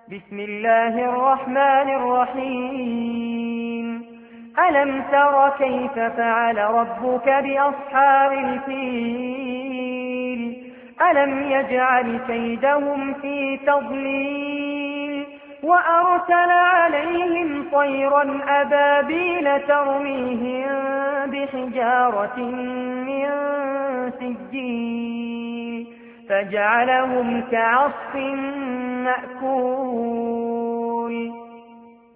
بسم الله الرحمن الرحيم. ألم تر كيف فعل ربك بأصحاب الفيل؟ ألم يجعل كيدهم في تضليل وأرسل عليهم طيرا أبابيل ترميهم بحجارة من سجيل فجعلهم كعصف مأكول.